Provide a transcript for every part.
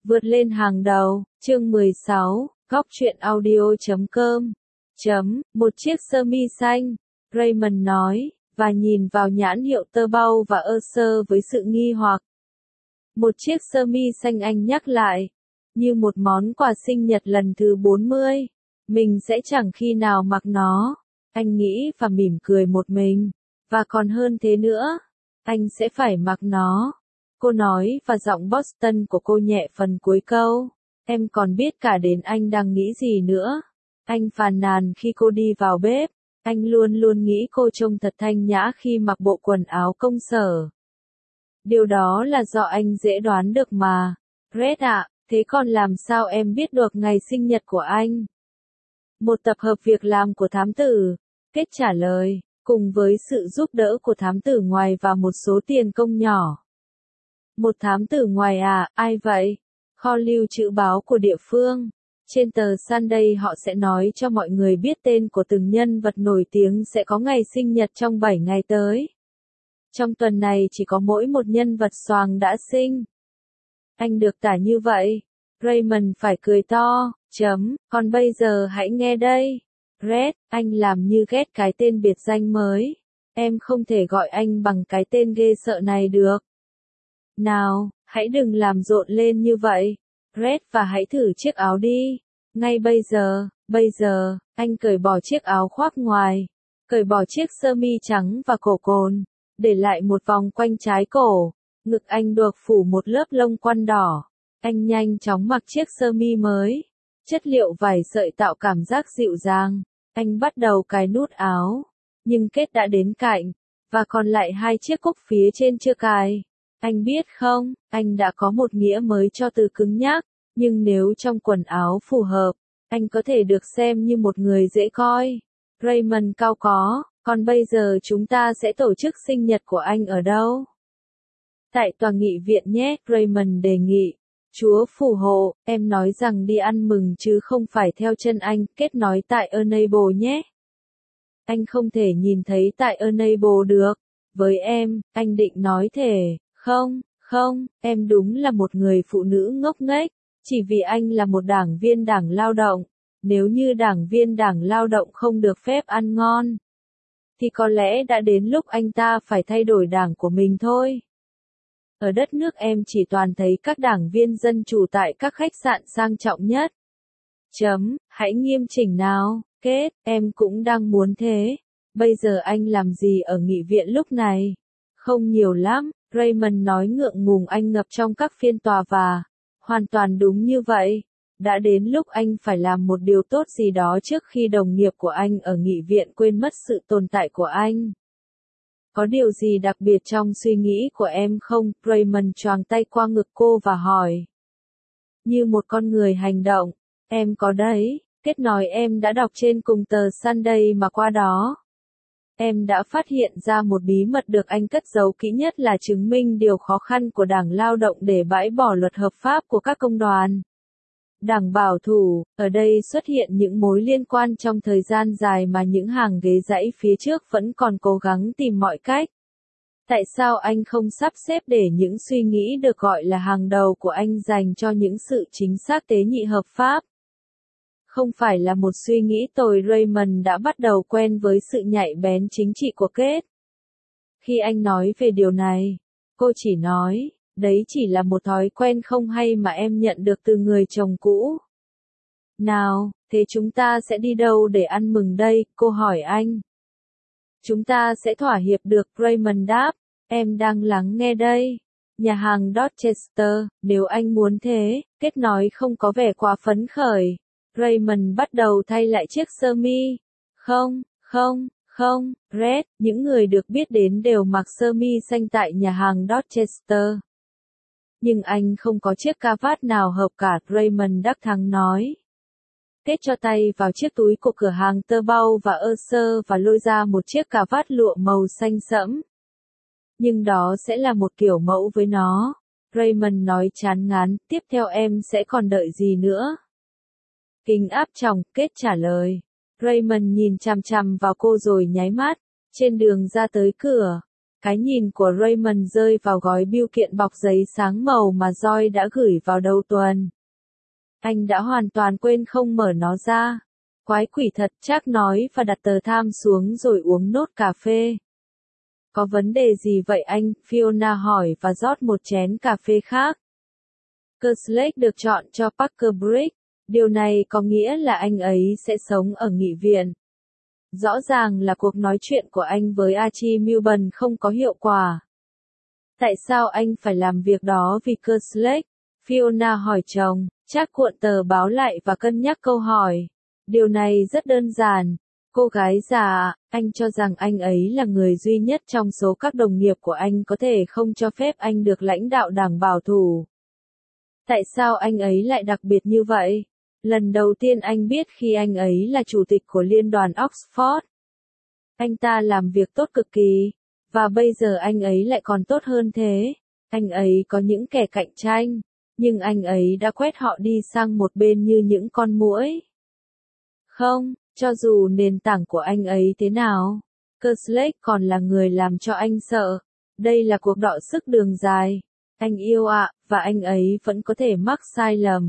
Vượt lên hàng đầu, chương 16, góc truyện audio.com. Một chiếc sơ mi xanh, Raymond nói, và nhìn vào nhãn hiệu Tebau và Usher với sự nghi hoặc. Một chiếc sơ mi xanh, anh nhắc lại, như một món quà sinh nhật lần thứ 40. Mình sẽ chẳng khi nào mặc nó, anh nghĩ và mỉm cười một mình. Và còn hơn thế nữa, anh sẽ phải mặc nó. Cô nói và giọng Boston của cô nhẹ phần cuối câu. Em còn biết cả đến anh đang nghĩ gì nữa. Anh phàn nàn khi cô đi vào bếp. Anh luôn luôn nghĩ cô trông thật thanh nhã khi mặc bộ quần áo công sở. Điều đó là do anh dễ đoán được mà. Red ạ, thế còn làm sao em biết được ngày sinh nhật của anh? Một tập hợp việc làm của thám tử. Kết trả lời, cùng với sự giúp đỡ của thám tử ngoài và một số tiền công nhỏ. Một thám tử ngoài à, ai vậy? Kho lưu trữ báo của địa phương. Trên tờ Sunday họ sẽ nói cho mọi người biết tên của từng nhân vật nổi tiếng sẽ có ngày sinh nhật trong 7 ngày tới. Trong tuần này chỉ có mỗi một nhân vật xoàng đã sinh. Anh được tả như vậy. Raymond phải cười to, còn bây giờ hãy nghe đây. Red, anh làm như ghét cái tên biệt danh mới. Em không thể gọi anh bằng cái tên ghê sợ này được. Nào, hãy đừng làm rộn lên như vậy. Red, và hãy thử chiếc áo đi. Ngay bây giờ, anh cởi bỏ chiếc áo khoác ngoài. Cởi bỏ chiếc sơ mi trắng và cổ cồn. Để lại một vòng quanh trái cổ. Ngực anh được phủ một lớp lông quăn đỏ. Anh nhanh chóng mặc chiếc sơ mi mới. Chất liệu vải sợi tạo cảm giác dịu dàng. Anh bắt đầu cài nút áo. Nhưng Kết đã đến cạnh. Và còn lại 2 chiếc cúc phía trên chưa cài. Anh biết không, anh đã có một nghĩa mới cho từ cứng nhắc. Nhưng nếu trong quần áo phù hợp, anh có thể được xem như một người dễ coi. Raymond cau có, còn bây giờ chúng ta sẽ tổ chức sinh nhật của anh ở đâu? Tại tòa nghị viện nhé, Raymond đề nghị. Chúa phù hộ, em nói rằng đi ăn mừng chứ không phải theo chân anh, Kết nói tại Enable nhé. Anh không thể nhìn thấy tại Enable được. Với em, anh định nói thể, không, em đúng là một người phụ nữ ngốc nghếch, chỉ vì anh là một đảng viên Đảng Lao động. Nếu như đảng viên Đảng Lao động không được phép ăn ngon, thì có lẽ đã đến lúc anh ta phải thay đổi đảng của mình thôi. Ở đất nước em chỉ toàn thấy các đảng viên dân chủ tại các khách sạn sang trọng nhất. Hãy nghiêm chỉnh nào, Kết, em cũng đang muốn thế. Bây giờ anh làm gì ở nghị viện lúc này? Không nhiều lắm, Raymond nói ngượng ngùng, anh ngập trong các phiên tòa và... Hoàn toàn đúng như vậy. Đã đến lúc anh phải làm một điều tốt gì đó trước khi đồng nghiệp của anh ở nghị viện quên mất sự tồn tại của anh. Có điều gì đặc biệt trong suy nghĩ của em không? Raymond choàng tay qua ngực cô và hỏi. Như một con người hành động, em có đấy. Kết nói em đã đọc trên cùng tờ Sunday mà qua đó. Em đã phát hiện ra một bí mật được anh cất giấu kỹ nhất là chứng minh điều khó khăn của Đảng Lao động để bãi bỏ luật hợp pháp của các công đoàn. Đảng bảo thủ, ở đây xuất hiện những mối liên quan trong thời gian dài mà những hàng ghế dãy phía trước vẫn còn cố gắng tìm mọi cách. Tại sao anh không sắp xếp để những suy nghĩ được gọi là hàng đầu của anh dành cho những sự chính xác tế nhị hợp pháp? Không phải là một suy nghĩ tồi. Raymond đã bắt đầu quen với sự nhạy bén chính trị của Kết. Khi anh nói về điều này, cô chỉ nói, đấy chỉ là một thói quen không hay mà em nhận được từ người chồng cũ. Nào, thế chúng ta sẽ đi đâu để ăn mừng đây? Cô hỏi anh. Chúng ta sẽ thỏa hiệp được, Raymond đáp. Em đang lắng nghe đây. Nhà hàng Dorchester, nếu anh muốn thế, Kết nói không có vẻ quá phấn khởi. Raymond bắt đầu thay lại chiếc sơ mi. Không, Red, những người được biết đến đều mặc sơ mi xanh tại nhà hàng Dorchester. Nhưng anh không có chiếc cà vạt nào hợp cả, Raymond đắc thắng nói. Kết cho tay vào chiếc túi của cửa hàng Tebau và Usher và lôi ra một chiếc cà vạt lụa màu xanh sẫm. Nhưng đó sẽ là một kiểu mẫu với nó. Raymond nói chán ngán, tiếp theo em sẽ còn đợi gì nữa? Kính áp tròng, Kết trả lời. Raymond nhìn chằm chằm vào cô rồi nháy mắt. Trên đường ra tới cửa, Cái nhìn của Raymond rơi vào gói bưu kiện bọc giấy sáng màu mà Joy đã gửi vào đầu tuần. Anh đã hoàn toàn quên không mở nó ra. Quái quỷ thật, Jack nói và đặt tờ Times xuống rồi uống nốt cà phê. Có vấn đề gì vậy anh? Fiona hỏi và rót một chén cà phê khác. Kerslake được chọn cho Parker Brick. Điều này có nghĩa là anh ấy sẽ sống ở nghị viện. Rõ ràng là cuộc nói chuyện của anh với Archie Milburn không có hiệu quả. Tại sao anh phải làm việc đó vì Kerslake? Fiona hỏi chồng. Jack cuộn tờ báo lại và cân nhắc câu hỏi. Điều này rất đơn giản. Cô gái già, anh cho rằng anh ấy là người duy nhất trong số các đồng nghiệp của anh có thể không cho phép anh được lãnh đạo đảng bảo thủ. Tại sao anh ấy lại đặc biệt như vậy? Lần đầu tiên anh biết khi anh ấy là chủ tịch của liên đoàn Oxford. Anh ta làm việc tốt cực kỳ, và bây giờ anh ấy lại còn tốt hơn thế. Anh ấy có những kẻ cạnh tranh, nhưng anh ấy đã quét họ đi sang một bên như những con muỗi. Không, cho dù nền tảng của anh ấy thế nào, Kerslake còn là người làm cho anh sợ. Đây là cuộc đọ sức đường dài. Anh yêu ạ, và anh ấy vẫn có thể mắc sai lầm.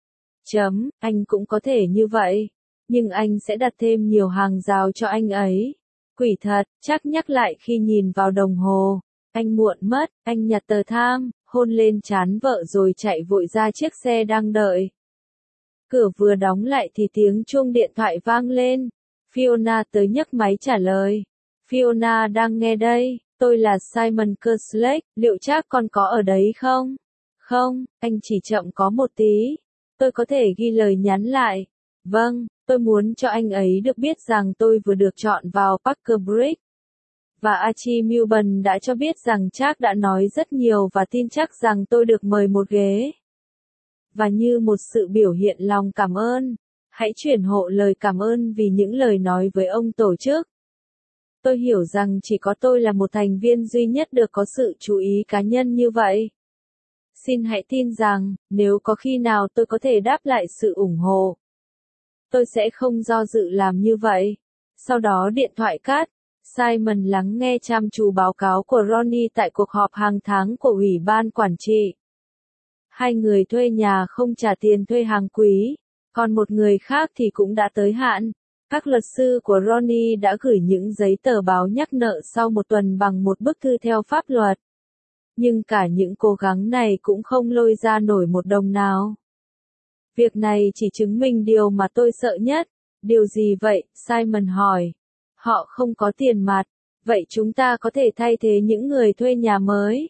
Anh cũng có thể như vậy. Nhưng anh sẽ đặt thêm nhiều hàng rào cho anh ấy. Quỷ thật, chắc nhắc lại khi nhìn vào đồng hồ. Anh muộn mất, anh nhặt tờ Times, hôn lên trán vợ rồi chạy vội ra chiếc xe đang đợi. Cửa vừa đóng lại thì tiếng chuông điện thoại vang lên. Fiona tới nhấc máy trả lời. Fiona đang nghe đây, tôi là Simon Kerslake, liệu chắc con có ở đấy không? Không, anh chỉ chậm có một tí. Tôi có thể ghi lời nhắn lại. Vâng, tôi muốn cho anh ấy được biết rằng tôi vừa được chọn vào Parker Brick. Và Archie Milburn đã cho biết rằng Jack đã nói rất nhiều và tin chắc rằng tôi được mời một ghế. Và như một sự biểu hiện lòng cảm ơn, hãy chuyển hộ lời cảm ơn vì những lời nói với ông tổ chức. Tôi hiểu rằng chỉ có tôi là một thành viên duy nhất được có sự chú ý cá nhân như vậy. Xin hãy tin rằng, nếu có khi nào tôi có thể đáp lại sự ủng hộ, tôi sẽ không do dự làm như vậy. Sau đó điện thoại cắt. Simon lắng nghe chăm chú báo cáo của Ronnie tại cuộc họp hàng tháng của Ủy ban Quản trị. Hai người thuê nhà không trả tiền thuê hàng quý, còn một người khác thì cũng đã tới hạn. Các luật sư của Ronnie đã gửi những giấy tờ báo nhắc nợ sau một tuần bằng một bức thư theo pháp luật. Nhưng cả những cố gắng này cũng không lôi ra nổi một đồng nào. Việc này chỉ chứng minh điều mà tôi sợ nhất. Điều gì vậy? Simon hỏi. Họ không có tiền mặt. Vậy chúng ta có thể thay thế những người thuê nhà mới.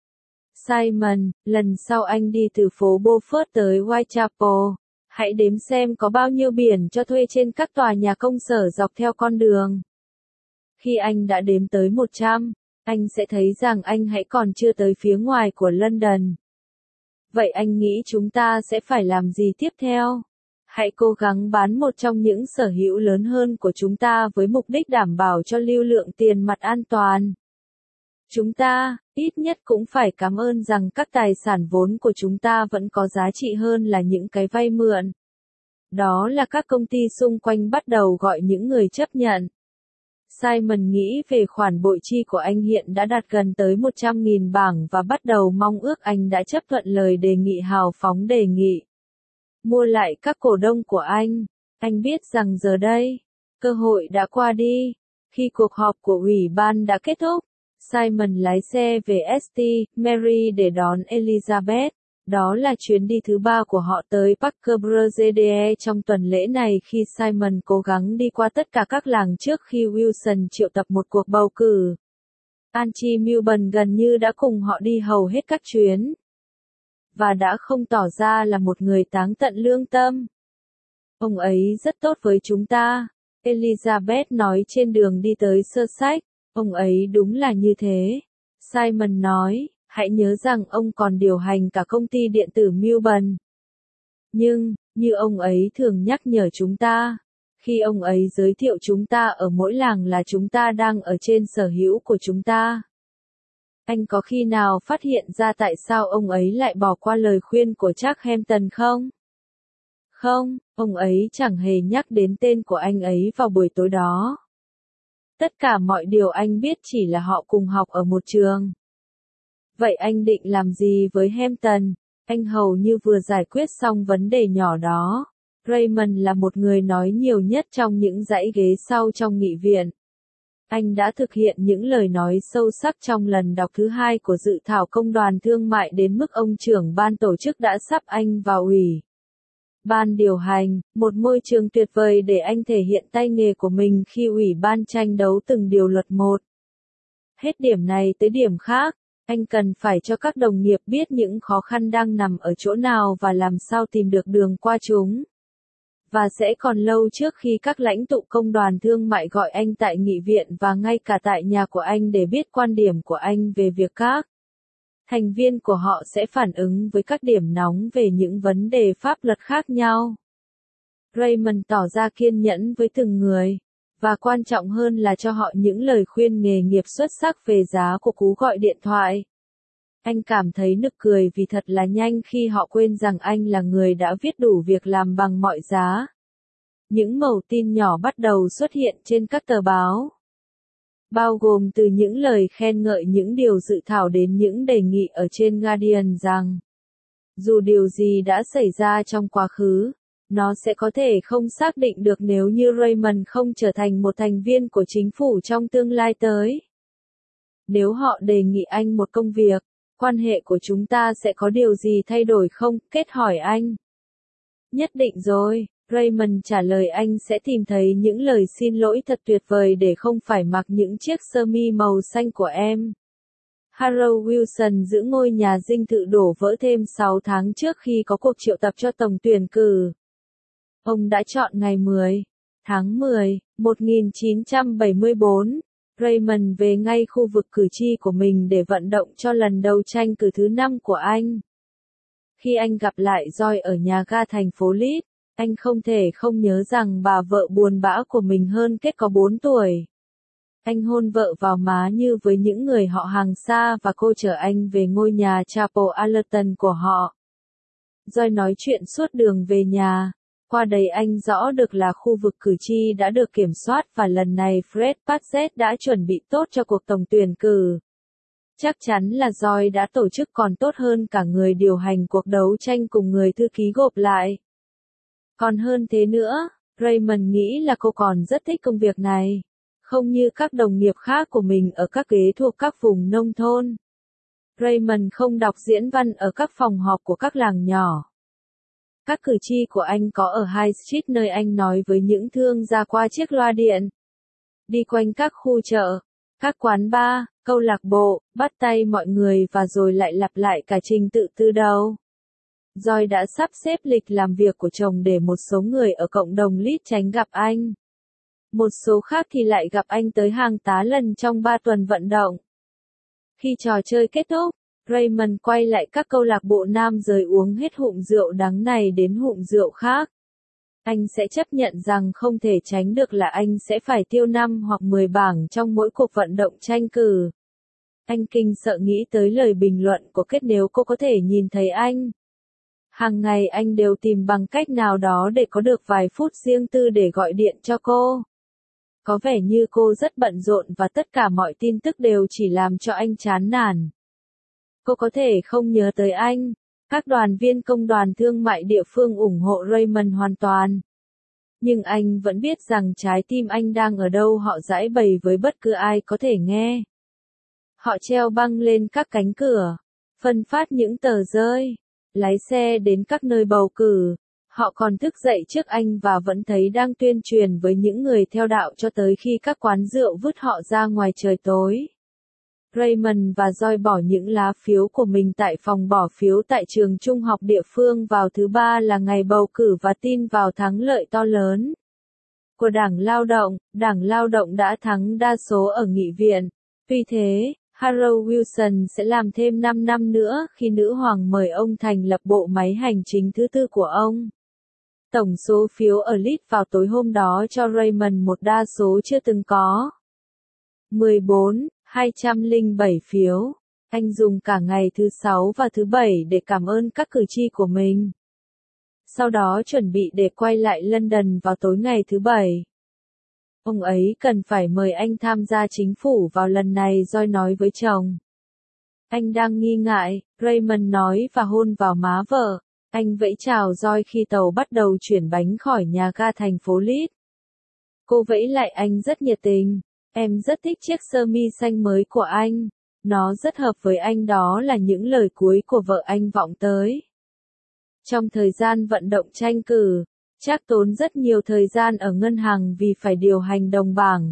Simon, lần sau anh đi từ phố Beaufort tới Whitechapel, hãy đếm xem có bao nhiêu biển cho thuê trên các tòa nhà công sở dọc theo con đường. Khi anh đã đếm tới 100, anh sẽ thấy rằng anh hãy còn chưa tới phía ngoài của London. Vậy anh nghĩ chúng ta sẽ phải làm gì tiếp theo? Hãy cố gắng bán một trong những sở hữu lớn hơn của chúng ta với mục đích đảm bảo cho lưu lượng tiền mặt an toàn. Chúng ta, ít nhất cũng phải cảm ơn rằng các tài sản vốn của chúng ta vẫn có giá trị hơn là những cái vay mượn. Đó là các công ty xung quanh bắt đầu gọi những người chấp nhận. Simon nghĩ về khoản bội chi của anh hiện đã đạt gần tới 100.000 bảng và bắt đầu mong ước anh đã chấp thuận lời đề nghị hào phóng đề nghị. Mua lại các cổ đông của anh. Anh biết rằng giờ đây, cơ hội đã qua đi. Khi cuộc họp của ủy ban đã kết thúc, Simon lái xe về St. Mary để đón Elizabeth. Đó là chuyến đi thứ 3 của họ tới Parker Brigade trong tuần lễ này khi Simon cố gắng đi qua tất cả các làng trước khi Wilson triệu tập một cuộc bầu cử. Archie Milburn gần như đã cùng họ đi hầu hết các chuyến. Và đã không tỏ ra là một người táng tận lương tâm. Ông ấy rất tốt với chúng ta, Elizabeth nói trên đường đi tới Sussex. Ông ấy đúng là như thế. Simon nói, hãy nhớ rằng ông còn điều hành cả công ty điện tử Milburn. Nhưng, như ông ấy thường nhắc nhở chúng ta, khi ông ấy giới thiệu chúng ta ở mỗi làng là chúng ta đang ở trên sở hữu của chúng ta. Anh có khi nào phát hiện ra tại sao ông ấy lại bỏ qua lời khuyên của Jack Hampton không? Không, ông ấy chẳng hề nhắc đến tên của anh ấy vào buổi tối đó. Tất cả mọi điều anh biết chỉ là họ cùng học ở một trường. Vậy anh định làm gì với Hampton? Anh hầu như vừa giải quyết xong vấn đề nhỏ đó. Raymond là một người nói nhiều nhất trong những dãy ghế sau trong nghị viện. Anh đã thực hiện những lời nói sâu sắc trong lần đọc thứ hai của dự thảo công đoàn thương mại đến mức ông trưởng ban tổ chức đã sắp anh vào ủy ban điều hành, một môi trường tuyệt vời để anh thể hiện tay nghề của mình khi ủy ban tranh đấu từng điều luật một. Hết điểm này tới điểm khác, anh cần phải cho các đồng nghiệp biết những khó khăn đang nằm ở chỗ nào và làm sao tìm được đường qua chúng. Và sẽ còn lâu trước khi các lãnh tụ công đoàn thương mại gọi anh tại nghị viện và ngay cả tại nhà của anh để biết quan điểm của anh về việc các thành viên của họ sẽ phản ứng với các điểm nóng về những vấn đề pháp luật khác nhau. Raymond tỏ ra kiên nhẫn với từng người, và quan trọng hơn là cho họ những lời khuyên nghề nghiệp xuất sắc về giá của cú gọi điện thoại. Anh cảm thấy nực cười vì thật là nhanh khi họ quên rằng anh là người đã viết đủ việc làm bằng mọi giá. Những mẩu tin nhỏ bắt đầu xuất hiện trên các tờ báo, bao gồm từ những lời khen ngợi những điều dự thảo đến những đề nghị ở trên Guardian rằng, dù điều gì đã xảy ra trong quá khứ, nó sẽ có thể không xác định được nếu như Raymond không trở thành một thành viên của chính phủ trong tương lai tới. Nếu họ đề nghị anh một công việc, quan hệ của chúng ta sẽ có điều gì thay đổi không? Kết hỏi anh. Nhất định rồi, Raymond trả lời anh sẽ tìm thấy những lời xin lỗi thật tuyệt vời để không phải mặc những chiếc sơ mi màu xanh của em. Harold Wilson giữ ngôi nhà dinh thự đổ vỡ thêm 6 tháng trước khi có cuộc triệu tập cho tổng tuyển cử. Ông đã chọn ngày 10 tháng 10, 1974. Raymond về ngay khu vực cử tri của mình để vận động cho lần đầu tranh cử thứ 5 của anh. Khi anh gặp lại Joy ở nhà ga thành phố Leeds, anh không thể không nhớ rằng bà vợ buồn bã của mình hơn kết có 4 tuổi. Anh hôn vợ vào má như với những người họ hàng xa và cô chở anh về ngôi nhà Chapel Allerton của họ. Joy nói chuyện suốt đường về nhà. Qua đây anh rõ được là khu vực cử tri đã được kiểm soát và lần này Fred Paget đã chuẩn bị tốt cho cuộc tổng tuyển cử. Chắc chắn là Joy đã tổ chức còn tốt hơn cả người điều hành cuộc đấu tranh cùng người thư ký gộp lại. Còn hơn thế nữa, Raymond nghĩ là cô còn rất thích công việc này. Không như các đồng nghiệp khác của mình ở các ghế thuộc các vùng nông thôn. Raymond không đọc diễn văn ở các phòng họp của các làng nhỏ. Các cử tri của anh có ở High Street nơi anh nói với những thương gia qua chiếc loa điện. Đi quanh các khu chợ, các quán bar, câu lạc bộ, bắt tay mọi người và rồi lại lặp lại cả trình tự từ đầu. Joy đã sắp xếp lịch làm việc của chồng để một số người ở cộng đồng Leeds tránh gặp anh. Một số khác thì lại gặp anh tới hàng tá lần trong 3 tuần vận động. Khi trò chơi kết thúc, Raymond quay lại các câu lạc bộ nam giới uống hết hụm rượu đắng này đến hụm rượu khác. Anh sẽ chấp nhận rằng không thể tránh được là anh sẽ phải tiêu 5 hoặc 10 bảng trong mỗi cuộc vận động tranh cử. Anh kinh sợ nghĩ tới lời bình luận của Kết nếu cô có thể nhìn thấy anh. Hàng ngày anh đều tìm bằng cách nào đó để có được vài phút riêng tư để gọi điện cho cô. Có vẻ như cô rất bận rộn và tất cả mọi tin tức đều chỉ làm cho anh chán nản. Cô có thể không nhớ tới anh. Các đoàn viên công đoàn thương mại địa phương ủng hộ Raymond hoàn toàn. Nhưng anh vẫn biết rằng trái tim anh đang ở đâu, họ giãi bày với bất cứ ai có thể nghe. Họ treo băng lên các cánh cửa, phân phát những tờ rơi, lái xe đến các nơi bầu cử. Họ còn thức dậy trước anh và vẫn thấy đang tuyên truyền với những người theo đạo cho tới khi các quán rượu vứt họ ra ngoài trời tối. Raymond và Joy bỏ những lá phiếu của mình tại phòng bỏ phiếu tại trường trung học địa phương vào thứ Ba là ngày bầu cử và tin vào thắng lợi to lớn của Đảng Lao động đã thắng đa số ở nghị viện. Tuy thế, Harold Wilson sẽ làm thêm 5 năm nữa khi nữ hoàng mời ông thành lập bộ máy hành chính thứ tư của ông. Tổng số phiếu ở Leeds vào tối hôm đó cho Raymond một đa số chưa từng có. 14.207 phiếu. Anh dùng cả ngày thứ Sáu và thứ Bảy để cảm ơn các cử tri của mình. Sau đó chuẩn bị để quay lại London vào tối ngày thứ Bảy. Ông ấy cần phải mời anh tham gia chính phủ vào lần này, Joy nói với chồng. Anh đang nghi ngại, Raymond nói và hôn vào má vợ. Anh vẫy chào Joy khi tàu bắt đầu chuyển bánh khỏi nhà ga thành phố Leeds. Cô vẫy lại anh rất nhiệt tình. Em rất thích chiếc sơ mi xanh mới của anh. Nó rất hợp với anh, đó là những lời cuối của vợ anh vọng tới. Trong thời gian vận động tranh cử, Jack tốn rất nhiều thời gian ở ngân hàng vì phải điều hành đồng bảng.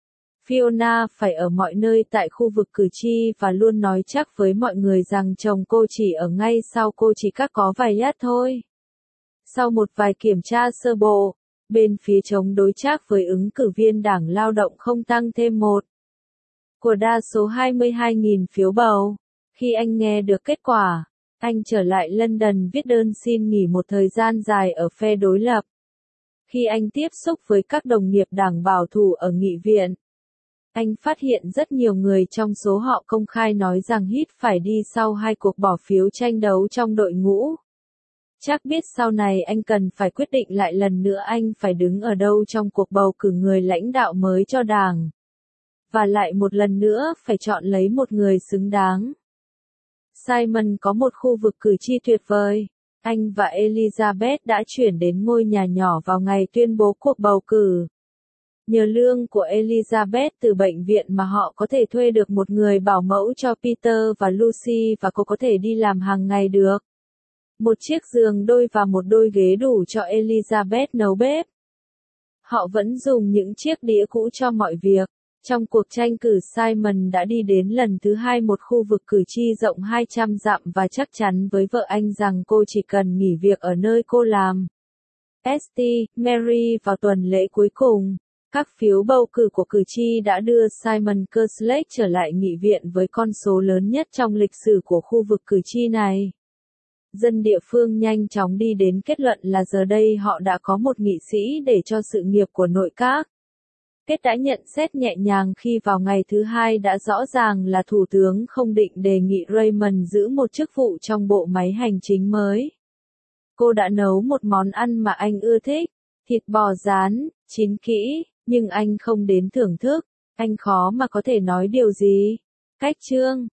Fiona phải ở mọi nơi tại khu vực cử tri và luôn nói chắc với mọi người rằng chồng cô chỉ ở ngay sau cô chỉ cách có vài yard thôi. Sau một vài kiểm tra sơ bộ, bên phía chống đối Jack với ứng cử viên Đảng Lao động không tăng thêm một của đa số 22.000 phiếu bầu. Khi anh nghe được kết quả, anh trở lại London viết đơn xin nghỉ một thời gian dài ở phe đối lập. Khi anh tiếp xúc với các đồng nghiệp đảng bảo thủ ở nghị viện, anh phát hiện rất nhiều người trong số họ công khai nói rằng Heath phải đi sau hai cuộc bỏ phiếu tranh đấu trong đội ngũ. Chắc biết sau này anh cần phải quyết định lại lần nữa anh phải đứng ở đâu trong cuộc bầu cử người lãnh đạo mới cho đảng. Và lại một lần nữa phải chọn lấy một người xứng đáng. Simon có một khu vực cử tri tuyệt vời. Anh và Elizabeth đã chuyển đến ngôi nhà nhỏ vào ngày tuyên bố cuộc bầu cử. Nhờ lương của Elizabeth từ bệnh viện mà họ có thể thuê được một người bảo mẫu cho Peter và Lucy và cô có thể đi làm hàng ngày được. Một chiếc giường đôi và một đôi ghế đủ cho Elizabeth nấu bếp. Họ vẫn dùng những chiếc đĩa cũ cho mọi việc. Trong cuộc tranh cử, Simon đã đi đến lần thứ hai một khu vực cử tri rộng 200 dặm và chắc chắn với vợ anh rằng cô chỉ cần nghỉ việc ở nơi cô làm. St. Mary vào tuần lễ cuối cùng, các phiếu bầu cử của cử tri đã đưa Simon Kerslake trở lại nghị viện với con số lớn nhất trong lịch sử của khu vực cử tri này. Dân địa phương nhanh chóng đi đến kết luận là giờ đây họ đã có một nghị sĩ để cho sự nghiệp của nội các. Kết đã nhận xét nhẹ nhàng khi vào ngày thứ hai đã rõ ràng là Thủ tướng không định đề nghị Raymond giữ một chức vụ trong bộ máy hành chính mới. Cô đã nấu một món ăn mà anh ưa thích, thịt bò rán, chín kỹ, nhưng anh không đến thưởng thức. Anh khó mà có thể nói điều gì. Cách chương